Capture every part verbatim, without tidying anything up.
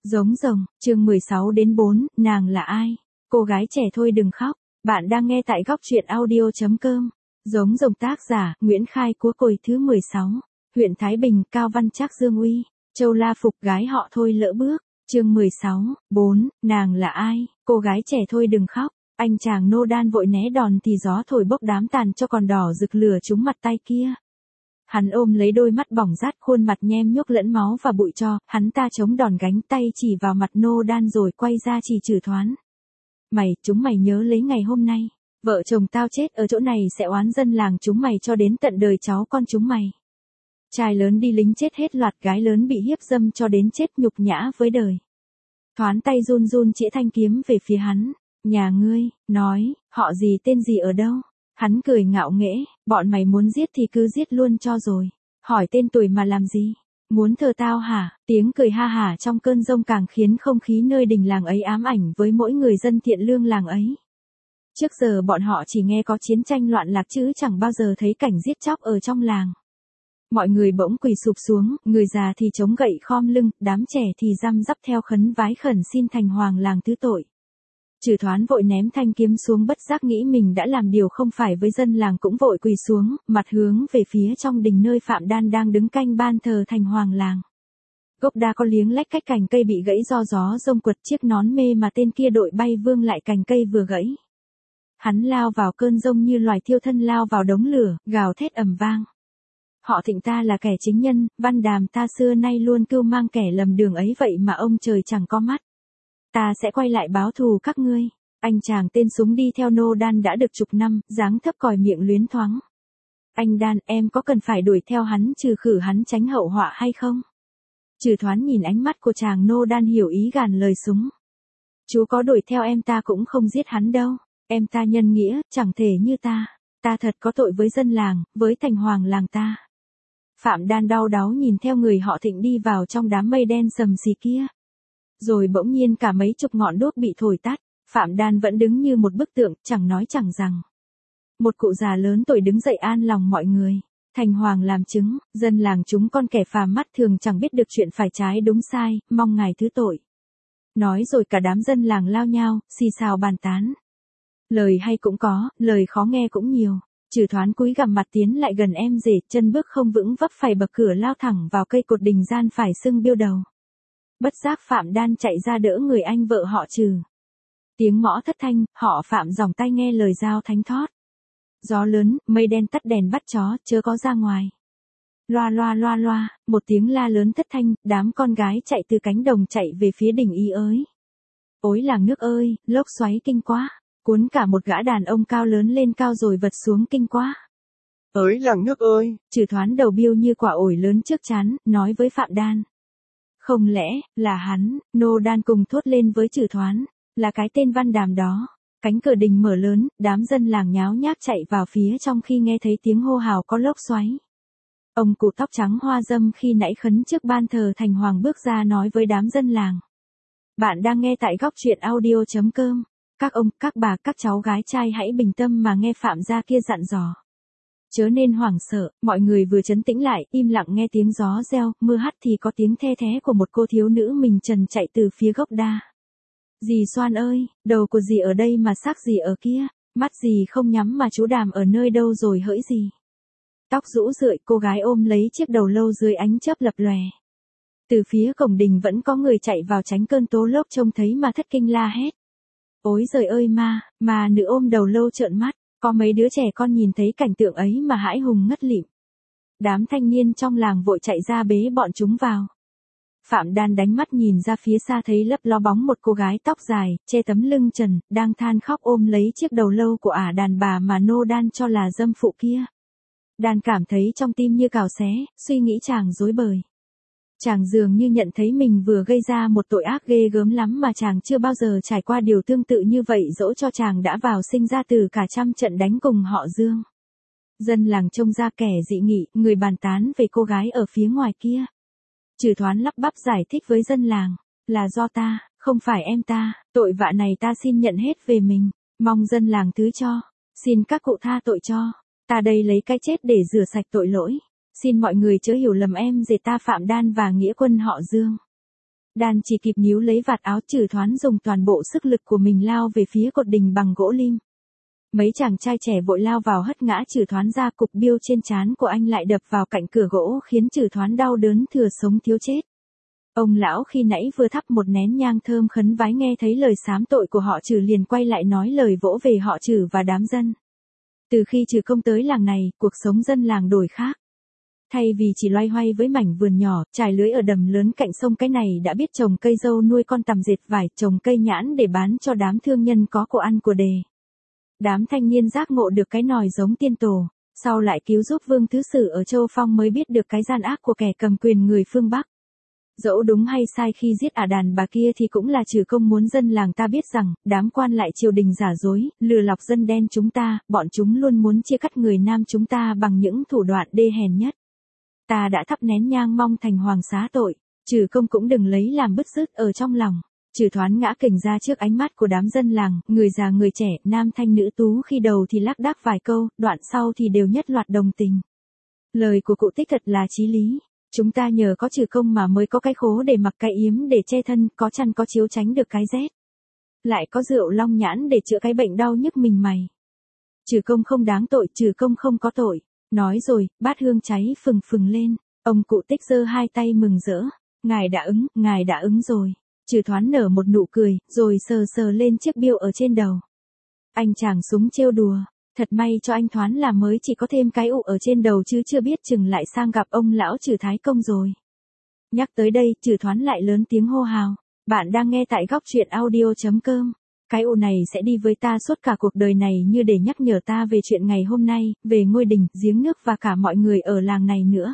Giống rồng, chương mười sáu đến bốn, nàng là ai? Cô gái trẻ thôi đừng khóc. Bạn đang nghe tại góc truyện audio chấm com. Giống rồng tác giả, Nguyễn Khai Cúa Cồi thứ mười sáu. Huyện Thái Bình, Cao Văn Trác Dương Uy. Châu La Phục gái họ thôi lỡ bước. Chương mười sáu, bốn, nàng là ai? Cô gái trẻ thôi đừng khóc. Anh chàng nô đan vội né đòn thì gió thổi bốc đám tàn cho còn đỏ rực lửa trúng mặt tay kia. Hắn ôm lấy đôi mắt bỏng rát, khuôn mặt nhem nhuốc lẫn máu và bụi tro, hắn ta chống đòn gánh tay chỉ vào mặt nô đan rồi quay ra chỉ Trừ Thoán. Mày, chúng mày nhớ lấy ngày hôm nay, vợ chồng tao chết ở chỗ này sẽ oán dân làng chúng mày cho đến tận đời cháu con chúng mày. Trai lớn đi lính chết hết loạt, gái lớn bị hiếp dâm cho đến chết nhục nhã với đời. Thoán tay run run chĩa thanh kiếm về phía hắn. Nhà ngươi, nói, họ gì tên gì ở đâu? Hắn cười ngạo nghễ, bọn mày muốn giết thì cứ giết luôn cho rồi. Hỏi tên tuổi mà làm gì? Muốn thờ tao hả? Tiếng cười ha hả trong cơn giông càng khiến không khí nơi đình làng ấy ám ảnh với mỗi người dân thiện lương làng ấy. Trước giờ bọn họ chỉ nghe có chiến tranh loạn lạc chứ chẳng bao giờ thấy cảnh giết chóc ở trong làng. Mọi người bỗng quỳ sụp xuống, người già thì chống gậy khom lưng, đám trẻ thì răm rắp theo khấn vái khẩn xin thành hoàng làng thứ tội. Trừ Thoán vội ném thanh kiếm xuống, bất giác nghĩ mình đã làm điều không phải với dân làng, cũng vội quỳ xuống, mặt hướng về phía trong đình nơi Phạm Đan đang đứng canh ban thờ thành hoàng làng. Gốc đa có liếng lách cách, cành cây bị gãy do gió rông quật, chiếc nón mê mà tên kia đội bay vương lại cành cây vừa gãy. Hắn lao vào cơn giông như loài thiêu thân lao vào đống lửa, gào thét ầm vang. Họ Thịnh ta là kẻ chính nhân, Văn Đàm ta xưa nay luôn cưu mang kẻ lầm đường ấy, vậy mà ông trời chẳng có mắt. Ta sẽ quay lại báo thù các ngươi. Anh chàng tên súng đi theo nô đan đã được chục năm, dáng thấp còi miệng luyến thoáng. Anh Đan, em có cần phải đuổi theo hắn trừ khử hắn tránh hậu họa hay không? Trừ Thoán nhìn ánh mắt của chàng nô đan hiểu ý gàn lời súng. Chú có đuổi theo em ta cũng không giết hắn đâu. Em ta nhân nghĩa, chẳng thể như ta. Ta thật có tội với dân làng, với thành hoàng làng ta. Phạm Đan đau đáu nhìn theo người họ Thịnh đi vào trong đám mây đen sầm xì kia. Rồi bỗng nhiên cả mấy chục ngọn đuốc bị thổi tắt, Phạm Đan vẫn đứng như một bức tượng, chẳng nói chẳng rằng. Một cụ già lớn tuổi đứng dậy an lòng mọi người. Thành hoàng làm chứng, dân làng chúng con kẻ phàm mắt thường chẳng biết được chuyện phải trái đúng sai, mong ngài thứ tội. Nói rồi cả đám dân làng lao nhao, xì xào bàn tán. Lời hay cũng có, lời khó nghe cũng nhiều. Trừ Thoán cúi gằm mặt tiến lại gần em rể, chân bước không vững vấp phải bậc cửa lao thẳng vào cây cột đình gian phải sưng biêu đầu. Bất giác Phạm Đan chạy ra đỡ người anh vợ họ Trừ. Tiếng mõ thất thanh, họ Phạm giòng tay nghe lời giao thánh thót. Gió lớn, mây đen tắt đèn bắt chó, chớ có ra ngoài. Loa loa loa loa, một tiếng la lớn thất thanh, đám con gái chạy từ cánh đồng chạy về phía đỉnh ý ới. Ối làng nước ơi, lốc xoáy kinh quá, cuốn cả một gã đàn ông cao lớn lên cao rồi vật xuống kinh quá. Ới làng nước ơi. Trừ Thoán đầu biêu như quả ổi lớn trước trán, nói với Phạm Đan. Không lẽ, là hắn? Nô đan cùng thốt lên với Trừ Thoán. Là cái tên Văn Đàm đó. Cánh cửa đình mở lớn, đám dân làng nháo nhác chạy vào phía trong khi nghe thấy tiếng hô hào có lốc xoáy. Ông cụ tóc trắng hoa dâm khi nãy khấn trước ban thờ thành hoàng bước ra nói với đám dân làng. Bạn đang nghe tại góc truyện audio chấm com. Các ông, các bà, các cháu gái trai hãy bình tâm mà nghe Phạm gia kia dặn dò. Chớ nên hoảng sợ, mọi người vừa trấn tĩnh lại, im lặng nghe tiếng gió reo, mưa hắt thì có tiếng the thé của một cô thiếu nữ mình trần chạy từ phía gốc đa. Dì Xoan ơi, đầu của dì ở đây mà xác dì ở kia, mắt dì không nhắm mà chú Đàm ở nơi đâu rồi hỡi dì. Tóc rũ rượi, cô gái ôm lấy chiếc đầu lâu dưới ánh chớp lập lòe. Từ phía cổng đình vẫn có người chạy vào tránh cơn tố lốc, trông thấy mà thất kinh la hét. Ôi giời ơi ma, mà nữ ôm đầu lâu trợn mắt. Có mấy đứa trẻ con nhìn thấy cảnh tượng ấy mà hãi hùng ngất lịm. Đám thanh niên trong làng vội chạy ra bế bọn chúng vào. Phạm Đan đánh mắt nhìn ra phía xa thấy lấp ló bóng một cô gái tóc dài, che tấm lưng trần, đang than khóc ôm lấy chiếc đầu lâu của ả đàn bà mà nô đan cho là dâm phụ kia. Đan cảm thấy trong tim như cào xé, suy nghĩ chàng rối bời. Chàng dường như nhận thấy mình vừa gây ra một tội ác ghê gớm lắm mà chàng chưa bao giờ trải qua điều tương tự như vậy, dẫu cho chàng đã vào sinh ra từ cả trăm trận đánh cùng họ Dương. Dân làng trông ra kẻ dị nghị, người bàn tán về cô gái ở phía ngoài kia. Trừ Thoán lắp bắp giải thích với dân làng, là do ta, không phải em ta, tội vạ này ta xin nhận hết về mình, mong dân làng thứ cho, xin các cụ tha tội cho, ta đây lấy cái chết để rửa sạch tội lỗi. Xin mọi người chớ hiểu lầm em rể ta Phạm Đan và nghĩa quân họ Dương. Đan chỉ kịp níu lấy vạt áo Trử Thoán dùng toàn bộ sức lực của mình lao về phía cột đình bằng gỗ lim. Mấy chàng trai trẻ vội lao vào hất ngã Trử Thoán ra, cục biêu trên trán của anh lại đập vào cạnh cửa gỗ khiến Trử Thoán đau đớn thừa sống thiếu chết. Ông lão khi nãy vừa thắp một nén nhang thơm khấn vái nghe thấy lời sám tội của họ Trử liền quay lại nói lời vỗ về họ Trử và đám dân. Từ khi Trừ Công tới làng này, cuộc sống dân làng đổi khác. Thay vì chỉ loay hoay với mảnh vườn nhỏ, trải lưới ở đầm lớn cạnh sông, cái này đã biết trồng cây dâu, nuôi con tằm, dệt vải, trồng cây nhãn để bán cho đám thương nhân có của ăn của đề. Đám thanh niên giác ngộ được cái nòi giống tiên tổ, sau lại cứu giúp Vương Thứ Sử ở Châu Phong mới biết được cái gian ác của kẻ cầm quyền người phương Bắc. Dẫu đúng hay sai khi giết ả đàn bà kia thì cũng là Trừ Công muốn dân làng ta biết rằng, đám quan lại triều đình giả dối, lừa lọc dân đen chúng ta, bọn chúng luôn muốn chia cắt người Nam chúng ta bằng những thủ đoạn đê hèn nhất. Ta đã thắp nén nhang mong thành hoàng xá tội, Trừ Công cũng đừng lấy làm bứt rứt ở trong lòng. Trừ Thoán ngã kềnh ra trước ánh mắt của đám dân làng, người già người trẻ, nam thanh nữ tú, khi đầu thì lác đác vài câu, đoạn sau thì đều nhất loạt đồng tình. Lời của cụ Tích thật là chí lý. Chúng ta nhờ có Trừ Công mà mới có cái khố để mặc, cái yếm để che thân, có chăn có chiếu tránh được cái rét. Lại có rượu long nhãn để chữa cái bệnh đau nhức mình mày. Trừ Công không đáng tội, Trừ Công không có tội. Nói rồi, bát hương cháy phừng phừng lên. Ông cụ Tích giơ hai tay mừng rỡ. Ngài đã ứng, ngài đã ứng rồi. Trừ Thoán nở một nụ cười, rồi sờ sờ lên chiếc biêu ở trên đầu. Anh chàng súng trêu đùa. Thật may cho anh Thoán là mới chỉ có thêm cái ụ ở trên đầu chứ chưa biết chừng lại sang gặp ông lão Trừ Thái Công rồi. Nhắc tới đây, Trừ Thoán lại lớn tiếng hô hào. Bạn đang nghe tại góc truyện audio chấm com. Cái ụ này sẽ đi với ta suốt cả cuộc đời này như để nhắc nhở ta về chuyện ngày hôm nay, về ngôi đình, giếng nước và cả mọi người ở làng này nữa.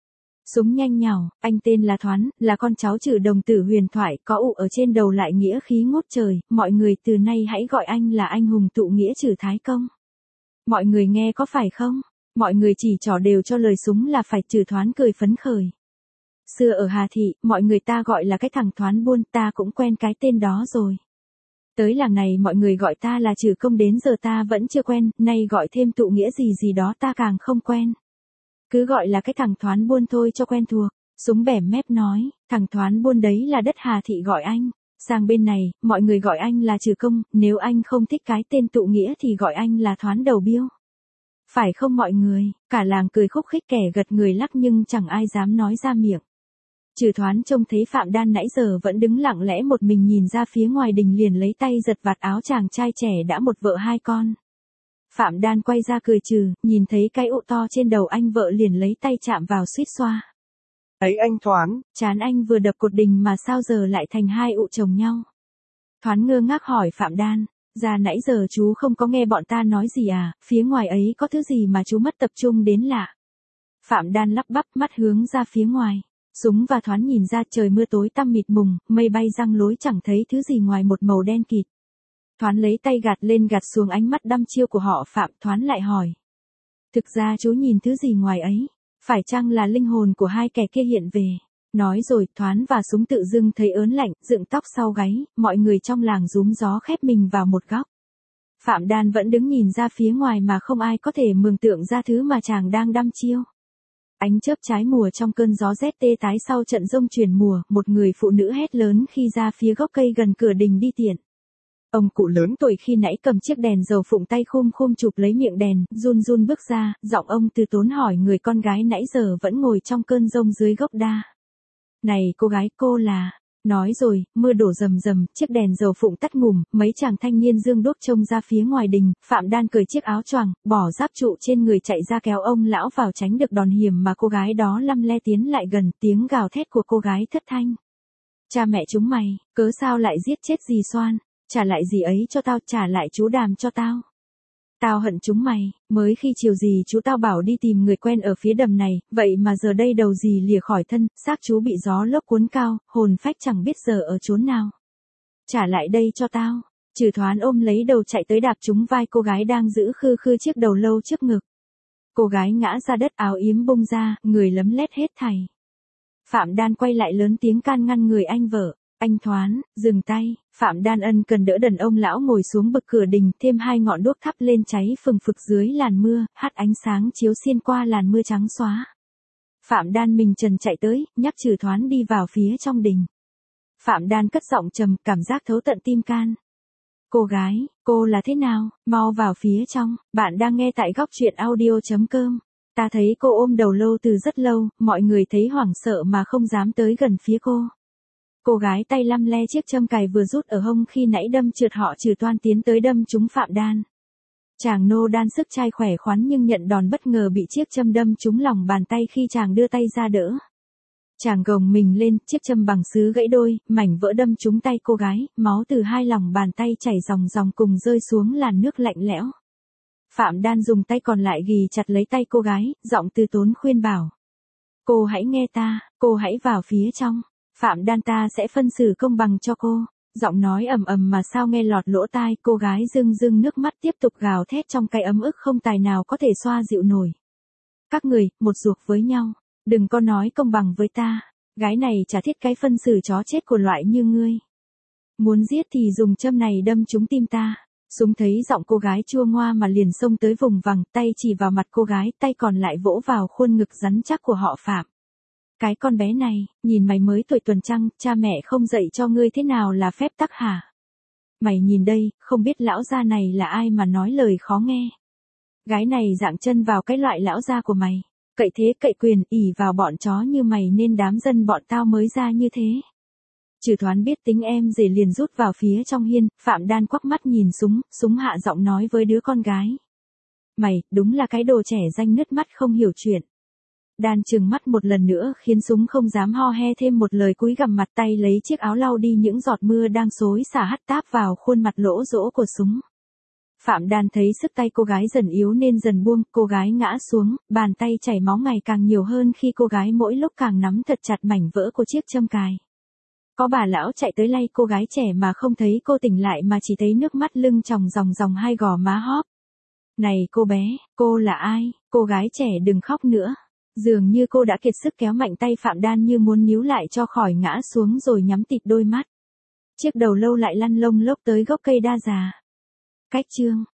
Súng nhanh nhảu, anh tên là Thoán, là con cháu Trừ đồng tử huyền thoại, có ụ ở trên đầu lại nghĩa khí ngút trời, mọi người từ nay hãy gọi anh là anh hùng tụ nghĩa Trừ Thái Công. Mọi người nghe có phải không? Mọi người chỉ trỏ đều cho lời súng là phải. Trừ Thoán cười phấn khởi. Xưa ở Hà Thị, mọi người ta gọi là cái thằng Thoán buôn, ta cũng quen cái tên đó rồi. Tới làng này mọi người gọi ta là Trừ Công đến giờ ta vẫn chưa quen, nay gọi thêm tụ nghĩa gì gì đó ta càng không quen. Cứ gọi là cái thằng Thoán buôn thôi cho quen thuộc. Súng bẻm mép nói, thằng Thoán buôn đấy là đất Hà Thị gọi anh. Sang bên này, mọi người gọi anh là Trừ Công, nếu anh không thích cái tên tụ nghĩa thì gọi anh là Thoán đầu biêu. Phải không mọi người? Cả làng cười khúc khích, kẻ gật người lắc nhưng chẳng ai dám nói ra miệng. Trừ Thoán trông thấy Phạm Đan nãy giờ vẫn đứng lặng lẽ một mình nhìn ra phía ngoài đình liền lấy tay giật vạt áo chàng trai trẻ đã một vợ hai con. Phạm Đan quay ra cười trừ, nhìn thấy cái ụ to trên đầu anh vợ liền lấy tay chạm vào suýt xoa. Ấy anh Thoán. Chán anh vừa đập cột đình mà sao giờ lại thành hai ụ chồng nhau. Thoán ngơ ngác hỏi Phạm Đan, ra nãy giờ chú không có nghe bọn ta nói gì à, phía ngoài ấy có thứ gì mà chú mất tập trung đến lạ. Phạm Đan lắp bắp, mắt hướng ra phía ngoài. Súng và Thoán nhìn ra, trời mưa tối tăm mịt mùng, mây bay răng lối chẳng thấy thứ gì ngoài một màu đen kịt. Thoán lấy tay gạt lên gạt xuống ánh mắt đăm chiêu của họ Phạm. Thoán lại hỏi. Thực ra chú nhìn thứ gì ngoài ấy? Phải chăng là linh hồn của hai kẻ kia hiện về? Nói rồi, Thoán và Súng tự dưng thấy ớn lạnh, dựng tóc sau gáy, mọi người trong làng rúm gió khép mình vào một góc. Phạm Đan vẫn đứng nhìn ra phía ngoài mà không ai có thể mường tượng ra thứ mà chàng đang đăm chiêu. Ánh chớp trái mùa trong cơn gió rét tê tái sau trận giông chuyển mùa, một người phụ nữ hét lớn khi ra phía gốc cây gần cửa đình đi tiện. Ông cụ lớn tuổi khi nãy cầm chiếc đèn dầu phụng tay khum khum chụp lấy miệng đèn, run run bước ra, giọng ông từ tốn hỏi người con gái nãy giờ vẫn ngồi trong cơn giông dưới gốc đa. Này cô gái, cô là... Nói rồi, mưa đổ rầm rầm, chiếc đèn dầu phụng tắt ngùm, mấy chàng thanh niên dương đốt trông ra phía ngoài đình. Phạm Đan cởi chiếc áo choàng, bỏ giáp trụ trên người chạy ra kéo ông lão vào tránh được đòn hiểm mà cô gái đó lăm le tiến lại gần, tiếng gào thét của cô gái thất thanh. Cha mẹ chúng mày, cớ sao lại giết chết dì Xoan, trả lại dì ấy cho tao, trả lại chú Đàm cho tao. Tao hận chúng mày, mới khi chiều gì chú tao bảo đi tìm người quen ở phía đầm này, vậy mà giờ đây đầu dì lìa khỏi thân, xác chú bị gió lốc cuốn cao, hồn phách chẳng biết giờ ở chốn nào. Trả lại đây cho tao. Trừ Thoán ôm lấy đầu chạy tới đạp trúng vai cô gái đang giữ khư khư chiếc đầu lâu trước ngực. Cô gái ngã ra đất, áo yếm bung ra, người lấm lét hết thảy. Phạm Đan quay lại lớn tiếng can ngăn người anh vợ. Anh Thoán, dừng tay. Phạm Đan ân cần đỡ đần ông lão ngồi xuống bậc cửa đình, thêm hai ngọn đuốc thắp lên cháy phừng phực dưới làn mưa, hắt ánh sáng chiếu xiên qua làn mưa trắng xóa. Phạm Đan mình trần chạy tới, nhắc Trừ Thoán đi vào phía trong đình. Phạm Đan cất giọng trầm, cảm giác thấu tận tim can. Cô gái, cô là thế nào, mau vào phía trong, bạn đang nghe tại góc truyện audio.com. Ta thấy cô ôm đầu lâu từ rất lâu, mọi người thấy hoảng sợ mà không dám tới gần phía cô. Cô gái tay lăm le chiếc châm cài vừa rút ở hông khi nãy đâm trượt họ trừ toan tiến tới đâm trúng Phạm Đan. Chàng nô đan sức trai khỏe khoắn nhưng nhận đòn bất ngờ bị chiếc châm đâm trúng lòng bàn tay khi chàng đưa tay ra đỡ. Chàng gồng mình lên, chiếc châm bằng sứ gãy đôi, mảnh vỡ đâm trúng tay cô gái, máu từ hai lòng bàn tay chảy ròng ròng cùng rơi xuống làn nước lạnh lẽo. Phạm Đan dùng tay còn lại ghì chặt lấy tay cô gái, giọng từ tốn khuyên bảo. Cô hãy nghe ta, cô hãy vào phía trong. Phạm Đan, ta sẽ phân xử công bằng cho cô. Giọng nói ầm ầm mà sao nghe lọt lỗ tai, cô gái rưng rưng nước mắt tiếp tục gào thét trong cái ấm ức không tài nào có thể xoa dịu nổi. Các người, một ruột với nhau, đừng có nói công bằng với ta, gái này chả thiết cái phân xử chó chết của loại như ngươi. Muốn giết thì dùng châm này đâm trúng tim ta. Súng thấy giọng cô gái chua ngoa mà liền xông tới vùng vằng, tay chỉ vào mặt cô gái, tay còn lại vỗ vào khuôn ngực rắn chắc của họ Phạm. Cái con bé này, nhìn mày mới tuổi tuần trăng, cha mẹ không dạy cho ngươi thế nào là phép tắc hả? Mày nhìn đây, không biết lão gia này là ai mà nói lời khó nghe. Gái này dạng chân vào cái loại lão gia của mày, cậy thế cậy quyền, ỷ vào bọn chó như mày nên đám dân bọn tao mới ra như thế. Trừ Thoán biết tính em rể liền rút vào phía trong hiên, Phạm Đan quắc mắt nhìn Súng, Súng hạ giọng nói với đứa con gái. Mày, đúng là cái đồ trẻ danh nứt mắt không hiểu chuyện. Đan trừng mắt một lần nữa khiến Súng không dám ho he thêm một lời, cúi gằm mặt tay lấy chiếc áo lau đi những giọt mưa đang xối xả hắt táp vào khuôn mặt lỗ rỗ của Súng. Phạm Đan thấy sức tay cô gái dần yếu nên dần buông, cô gái ngã xuống, bàn tay chảy máu ngày càng nhiều hơn khi cô gái mỗi lúc càng nắm thật chặt mảnh vỡ của chiếc châm cài. Có bà lão chạy tới lay cô gái trẻ mà không thấy cô tỉnh lại mà chỉ thấy nước mắt lưng tròng ròng ròng hai gò má hóp. Này cô bé, cô là ai? Cô gái trẻ đừng khóc nữa. Dường như cô đã kiệt sức kéo mạnh tay Phạm Đan như muốn níu lại cho khỏi ngã xuống rồi nhắm tịt đôi mắt. Chiếc đầu lâu lại lăn lông lốc tới gốc cây đa già. Cách chương.